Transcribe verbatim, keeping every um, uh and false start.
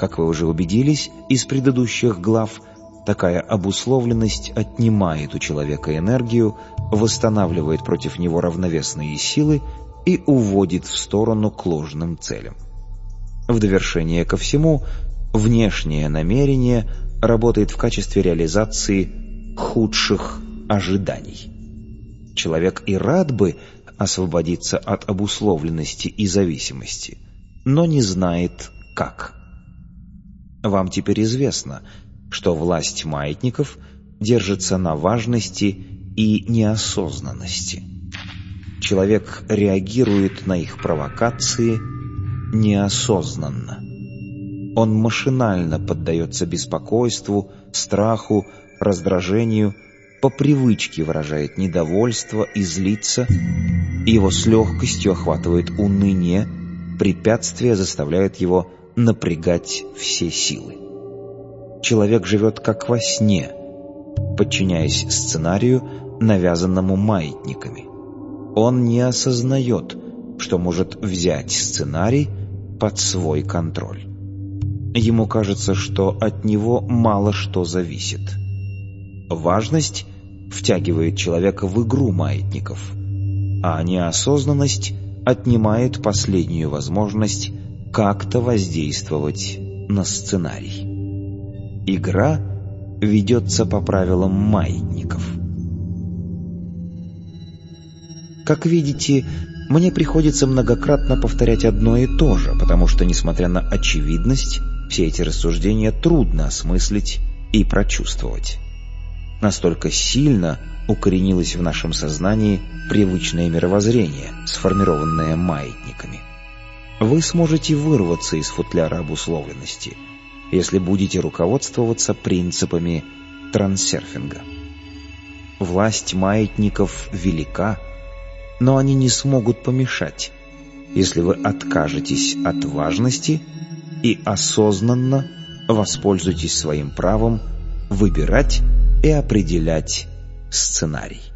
Как вы уже убедились из предыдущих глав, такая обусловленность отнимает у человека энергию, восстанавливает против него равновесные силы и уводит в сторону к ложным целям. В довершение ко всему, внешнее намерение работает в качестве реализации худших ожиданий. Человек и рад бы освободиться от обусловленности и зависимости, но не знает, как. Вам теперь известно, что власть маятников держится на важности и неосознанности. Человек реагирует на их провокации неосознанно. Он машинально поддается беспокойству, страху, раздражению, по привычке выражает недовольство и злится, и его с легкостью охватывает уныние, препятствия заставляют его напрягать все силы. Человек живет как во сне, подчиняясь сценарию, навязанному маятниками. Он не осознает, что может взять сценарий под свой контроль. Ему кажется, что от него мало что зависит. Важность втягивает человека в игру маятников, а неосознанность отнимает последнюю возможность как-то воздействовать на сценарий. Игра ведется по правилам маятников. Как видите, мне приходится многократно повторять одно и то же, потому что, несмотря на очевидность, все эти рассуждения трудно осмыслить и прочувствовать. Настолько сильно укоренилось в нашем сознании привычное мировоззрение, сформированное маятниками. Вы сможете вырваться из футляра обусловленности, если будете руководствоваться принципами трансерфинга. Власть маятников велика, но они не смогут помешать, если вы откажетесь от важности и осознанно воспользуйтесь своим правом выбирать и определять сценарий.